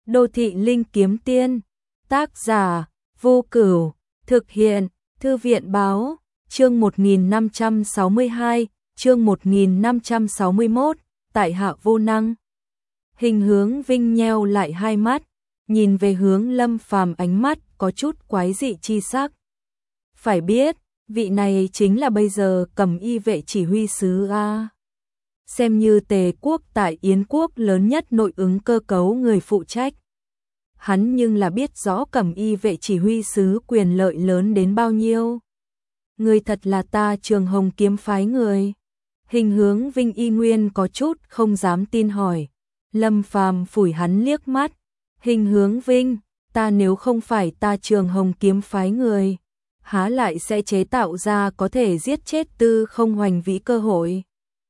Đô thị linh kiếm tiên, tác giả, Vô Cửu, thực hiện, Thư viện báo, chương 1562, chương 1561, tại hạ vô năng. Hình Hướng Vinh nheo lại hai mắt, nhìn về hướng Lâm Phàm, ánh mắt có chút quái dị chi sắc. Phải biết, vị này chính là bây giờ Cẩm Y vệ chỉ huy sứ a. Xem như Tề quốc tại Yến quốc lớn nhất nội ứng cơ cấu người phụ trách. Hắn nhưng là biết rõ Cẩm Y vệ chỉ huy sứ quyền lợi lớn đến bao nhiêu. Người thật là ta Trường Hồng kiếm phái người. Hình Hướng Vinh y nguyên có chút không dám tin hỏi. Lâm Phàm phủi hắn liếc mắt. Hình Hướng Vinh, ta nếu không phải ta Trường Hồng kiếm phái người, há lại sẽ chế tạo ra có thể giết chết Tư Không Hoành Vĩ cơ hội.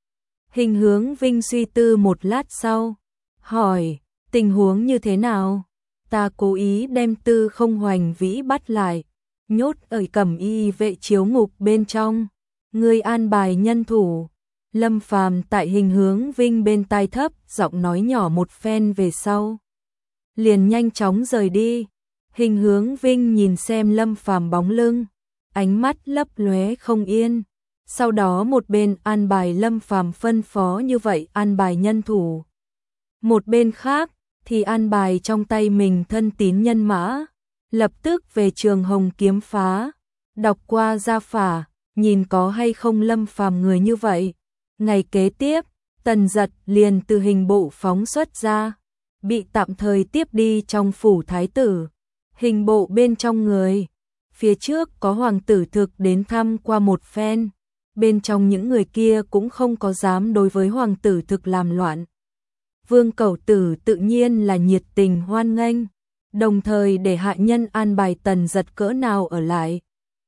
Hình Hướng Vinh suy tư một lát sau, hỏi, tình huống như thế nào? Ta cố ý đem Tư Không Hoành Vĩ bắt lại, nhốt ở Cẩm Y vệ chiếu ngục bên trong. Ngươi an bài nhân thủ. Lâm Phàm tại Hình Hướng Vinh bên tai thấp giọng nói nhỏ một phen về sau, liền nhanh chóng rời đi. Hình Hướng Vinh nhìn xem Lâm Phàm bóng lưng, ánh mắt lấp lóe không yên. Sau đó một bên an bài Lâm Phàm phân phó như vậy an bài nhân thủ, một bên khác thì an bài trong tay mình thân tín nhân mã, lập tức về Trường Hồng kiếm phá, đọc qua gia phả, nhìn có hay không Lâm Phàm người như vậy. Ngày kế tiếp, Tần Dật liền từ hình bộ phóng xuất ra, bị tạm thời tiếp đi trong phủ thái tử. Hình bộ bên trong người, phía trước có hoàng tử thực đến thăm qua một phen, bên trong những người kia cũng không có dám đối với hoàng tử thực làm loạn. Vương Cẩu Tử tự nhiên là nhiệt tình hoan nghênh, đồng thời để hạ nhân an bài Tần Dật cỡ nào ở lại.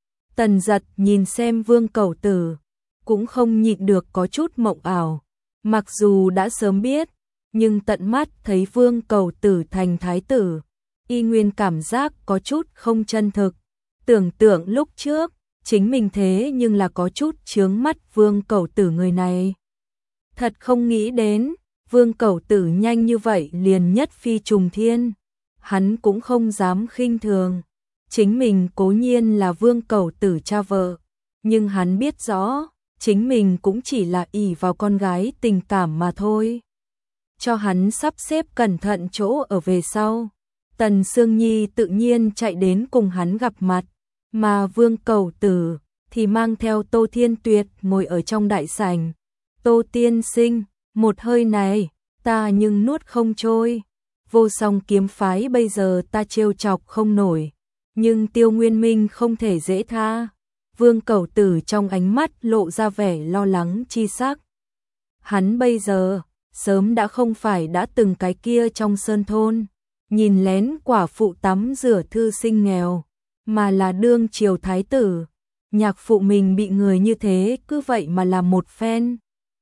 Tần Dật nhìn xem Vương Cẩu Tử, cũng không nhịn được có chút mộng ảo. Mặc dù đã sớm biết, nhưng tận mắt thấy Vương Cẩu Tử thành thái tử, y nguyên cảm giác có chút không chân thực. Tưởng tượng lúc trước, chính mình thế nhưng là có chút chướng mắt Vương Cẩu Tử người này. Thật không nghĩ đến, Vương Cẩu Tử nhanh như vậy liền nhất phi trùng thiên. Hắn cũng không dám khinh thường. Chính mình cố nhiên là Vương Cẩu Tử cha vợ, nhưng hắn biết rõ, chính mình cũng chỉ là ỷ vào con gái tình cảm mà thôi. Cho hắn sắp xếp cẩn thận chỗ ở về sau, Tần Sương Nhi tự nhiên chạy đến cùng hắn gặp mặt, mà Vương Cẩu Tử thì mang theo Tô Thiên Tuyệt ngồi ở trong đại sảnh. Tô tiên sinh, một hơi này, ta nhưng nuốt không trôi. Vô Song kiếm phái bây giờ ta trêu chọc không nổi, nhưng Tiêu Nguyên Minh không thể dễ tha. Vương Cẩu Tử trong ánh mắt lộ ra vẻ lo lắng chi sắc. Hắn bây giờ, sớm đã không phải đã từng cái kia trong sơn thôn, nhìn lén quả phụ tắm rửa thư sinh nghèo, mà là đương triều thái tử. Nhạc phụ mình bị người như thế cứ vậy mà làm một phen,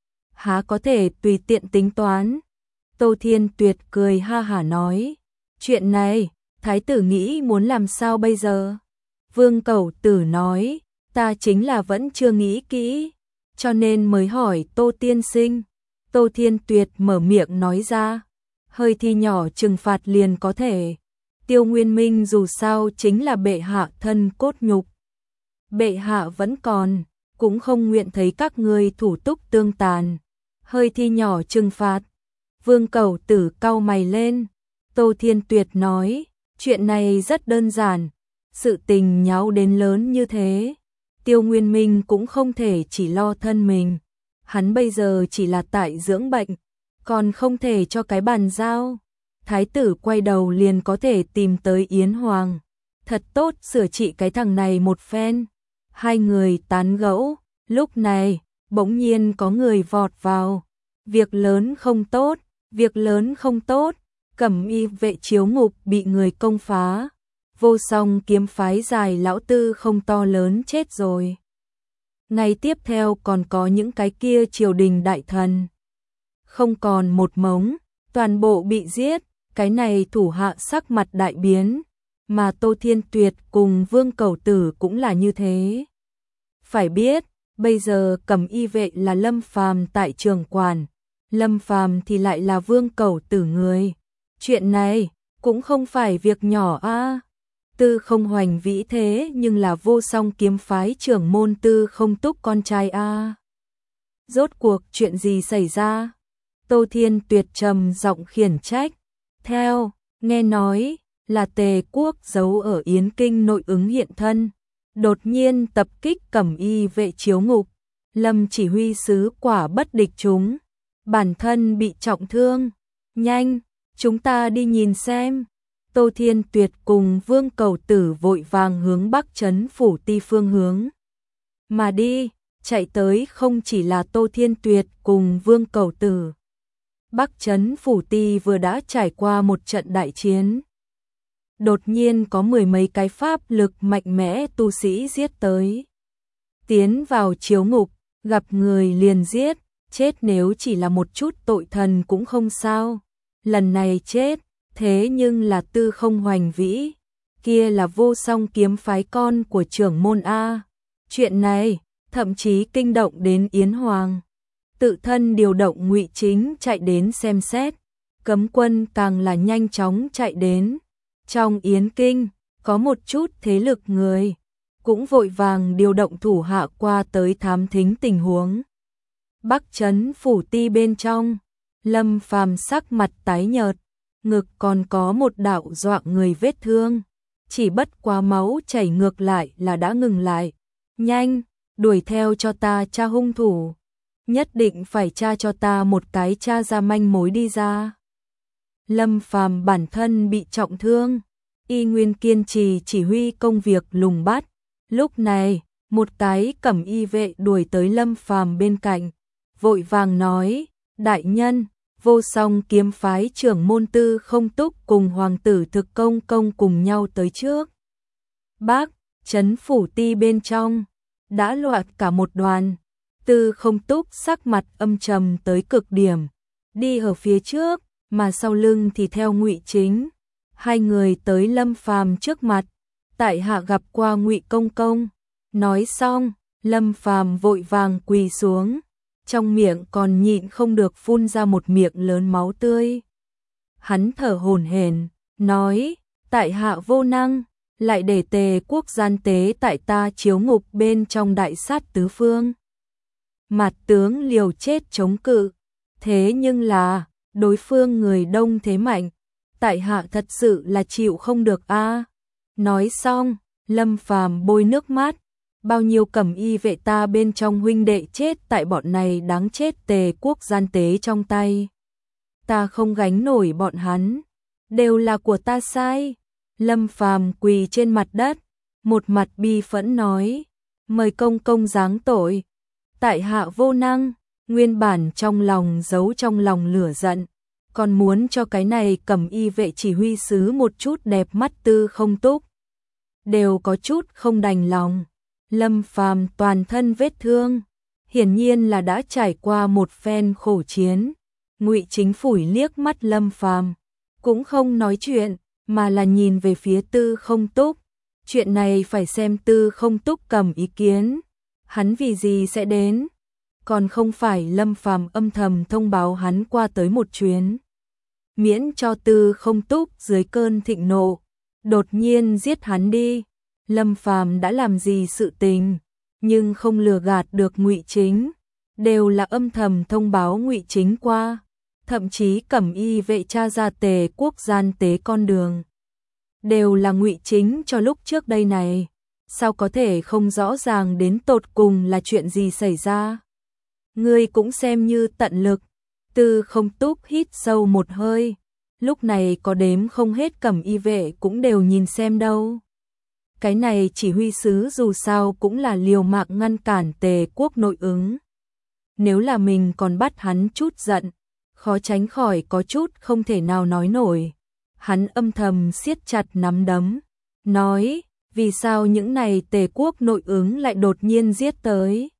há có thể tùy tiện tính toán. Tô Thiên Tuyệt cười ha hả nói, chuyện này, thái tử nghĩ muốn làm sao bây giờ? Vương Cẩu Tử nói, ta chính là vẫn chưa nghĩ kỹ, cho nên mới hỏi Tô tiên sinh. Tô Thiên Tuyệt mở miệng nói ra, hơi thi nhỏ trừng phạt liền có thể. Tiêu Nguyên Minh dù sao chính là bệ hạ thân cốt nhục. Bệ hạ vẫn còn, cũng không nguyện thấy các ngươi thủ túc tương tàn. Hơi thi nhỏ trừng phạt. Vương Cẩu Tử cau mày lên. Tô Thiên Tuyệt nói, chuyện này rất đơn giản. Sự tình nháo đến lớn như thế, Tiêu Nguyên Minh cũng không thể chỉ lo thân mình. Hắn bây giờ chỉ là tại dưỡng bệnh, còn không thể cho cái bàn giao. Thái tử quay đầu liền có thể tìm tới Yến Hoàng, thật tốt sửa trị cái thằng này một phen. Hai người tán gẫu, lúc này, bỗng nhiên có người vọt vào. Việc lớn không tốt, việc lớn không tốt, Cẩm Y vệ chiếu ngục bị người công phá. Vô Song kiếm phái dài lão Tư không to lớn chết rồi. Ngày tiếp theo còn có những cái kia triều đình đại thần, không còn một mống, toàn bộ bị giết. Cái này thủ hạ sắc mặt đại biến, mà Tô Thiên Tuyệt cùng Vương Cẩu Tử cũng là như thế. Phải biết, bây giờ Cẩm Y vệ là Lâm Phàm tại trường quản, Lâm Phàm thì lại là Vương Cẩu Tử người. Chuyện này, cũng không phải việc nhỏ a. Tư Không Hoành Vĩ thế nhưng là Vô Song kiếm phái trưởng môn Tư Không Túc con trai a. Rốt cuộc chuyện gì xảy ra? Tô Thiên Tuyệt trầm giọng khiển trách. Theo, nghe nói là Tề Quốc giấu ở Yến Kinh nội ứng hiện thân, đột nhiên tập kích Cẩm Y vệ chiếu ngục, Lâm chỉ huy sứ quả bất địch chúng, bản thân bị trọng thương. Nhanh, chúng ta đi nhìn xem. Tô Thiên Tuyệt cùng Vương Cầu Tử vội vàng hướng Bắc Trấn Phủ Ti phương hướng mà đi, chạy tới không chỉ là Tô Thiên Tuyệt cùng Vương Cầu Tử. Bắc Trấn Phủ Ti vừa đã trải qua một trận đại chiến. Đột nhiên có mười mấy cái pháp lực mạnh mẽ tu sĩ giết tới. Tiến vào chiếu ngục, gặp người liền giết, chết nếu chỉ là một chút tội thần cũng không sao. Lần này chết, thế nhưng là Tư Không Hoành Vĩ, kia là Vô Song kiếm phái con của trưởng môn A. Chuyện này, thậm chí kinh động đến Yến Hoàng. Tự thân điều động Ngụy Chính chạy đến xem xét, cấm quân càng là nhanh chóng chạy đến. Trong Yến Kinh, có một chút thế lực người, cũng vội vàng điều động thủ hạ qua tới thám thính tình huống. Bắc Trấn Phủ Ti bên trong, Lâm Phàm sắc mặt tái nhợt, ngực còn có một đạo dọa người vết thương, chỉ bất quá máu chảy ngược lại là đã ngừng lại. Nhanh, đuổi theo cho ta tra hung thủ, nhất định phải tra cho ta một cái, tra ra manh mối đi ra. Lâm Phàm bản thân bị trọng thương, y nguyên kiên trì chỉ huy công việc lùng bắt. Lúc này, một cái Cẩm Y vệ đuổi tới Lâm Phàm bên cạnh, vội vàng nói: "Đại nhân, Vô Song kiếm phái trưởng môn Tư Không Túc cùng hoàng tử Thực Công công cùng nhau tới trước." Bắc Trấn Phủ Ti bên trong đã loạn cả một đoàn. Tư Không Túc sắc mặt âm trầm tới cực điểm, đi ở phía trước, mà sau lưng thì theo Ngụy Chính. Hai người tới Lâm Phàm trước mặt, tại hạ gặp qua Ngụy công công. Nói xong, Lâm Phàm vội vàng quỳ xuống, trong miệng còn nhịn không được phun ra một miệng lớn máu tươi. Hắn thở hổn hển, nói: "Tại hạ vô năng, lại để Tề Quốc gian tế tại ta chiếu ngục bên trong đại sát tứ phương. Mạt tướng liều chết chống cự, thế nhưng là đối phương người đông thế mạnh, tại hạ thật sự là chịu không được a." Nói xong, Lâm Phàm bôi nước mắt, bao nhiêu Cẩm Y vệ ta bên trong huynh đệ chết tại bọn này đáng chết Tề Quốc gian tế trong tay. Ta không gánh nổi bọn hắn, đều là của ta sai. Lâm Phàm quỳ trên mặt đất, một mặt bi phẫn nói: "Mời công công giáng tội, tại hạ vô năng." Nguyên bản trong lòng giấu trong lòng lửa giận, còn muốn cho cái này Cẩm Y vệ chỉ huy sứ một chút đẹp mắt Tư Không Túc, đều có chút không đành lòng. Lâm Phàm toàn thân vết thương, hiển nhiên là đã trải qua một phen khổ chiến. Ngụy Chính phủi liếc mắt Lâm Phàm, cũng không nói chuyện, mà là nhìn về phía Tư Không Túc. Chuyện này phải xem Tư Không Túc cầm ý kiến, hắn vì gì sẽ đến, còn không phải Lâm Phàm âm thầm thông báo hắn qua tới một chuyến, miễn cho Tư Không Túc dưới cơn thịnh nộ đột nhiên giết hắn đi. Lâm Phàm đã làm gì sự tình, nhưng không lừa gạt được Ngụy Chính, đều là âm thầm thông báo Ngụy Chính qua, thậm chí Cẩm Y vệ tra ra Tề Quốc gian tế con đường, đều là Ngụy Chính cho lúc trước đây này, sao có thể không rõ ràng đến tột cùng là chuyện gì xảy ra. Ngươi cũng xem như tận lực. Tư Không Túc hít sâu một hơi, lúc này có đếm không hết Cẩm Y vệ cũng đều nhìn xem đâu. Cái này chỉ huy sứ dù sao cũng là liều mạng ngăn cản Tề Quốc nội ứng. Nếu là mình còn bắt hắn chút giận, khó tránh khỏi có chút không thể nào nói nổi. Hắn âm thầm siết chặt nắm đấm, nói: "Vì sao những này Tề Quốc nội ứng lại đột nhiên giết tới?"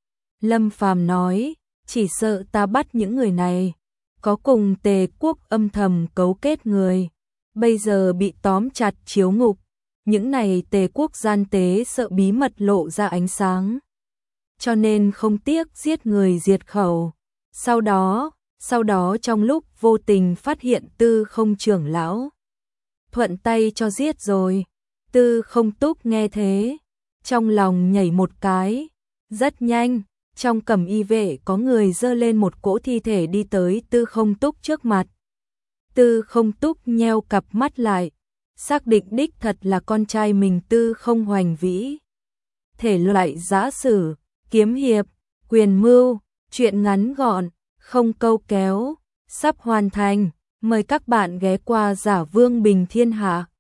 Lâm Phàm nói: "Chỉ sợ ta bắt những người này có cùng Tề Quốc âm thầm cấu kết người, bây giờ bị tóm chặt chiếu ngục. Những này Tề Quốc gian tế sợ bí mật lộ ra ánh sáng, cho nên không tiếc giết người diệt khẩu. Sau đó trong lúc vô tình phát hiện Tư Không trưởng lão, thuận tay cho giết rồi. Tư Không Túc nghe thế, trong lòng nhảy một cái. Rất nhanh, trong cẩm y vệ có người giơ lên một cỗ thi thể đi tới Tư Không Túc trước mặt. Tư Không Túc nheo cặp mắt lại, xác định đích thật là con trai mình Tư Không Hoành Vĩ. Thể loại giã sử, kiếm hiệp, quyền mưu, truyện ngắn gọn, không câu kéo, sắp hoàn thành. Mời các bạn ghé qua Giả Vương Bình Thiên Hạ.